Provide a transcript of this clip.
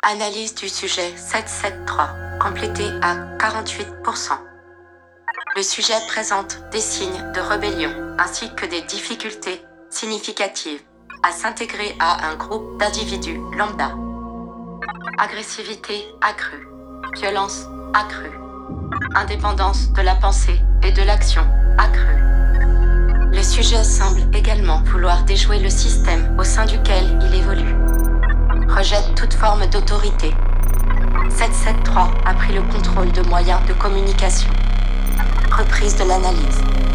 Analyse du sujet 773, complétée à 48%. Le sujet présente des signes de rébellion ainsi que des difficultés significatives à s'intégrer à un groupe d'individus lambda. Agressivité accrue, violence accrue, indépendance de la pensée et de l'action accrue. Le sujet semble également vouloir déjouer le système au sein duquel il évolue. Rejette toute forme d'autorité. 773 a pris le contrôle de moyens de communication. Reprise de l'analyse.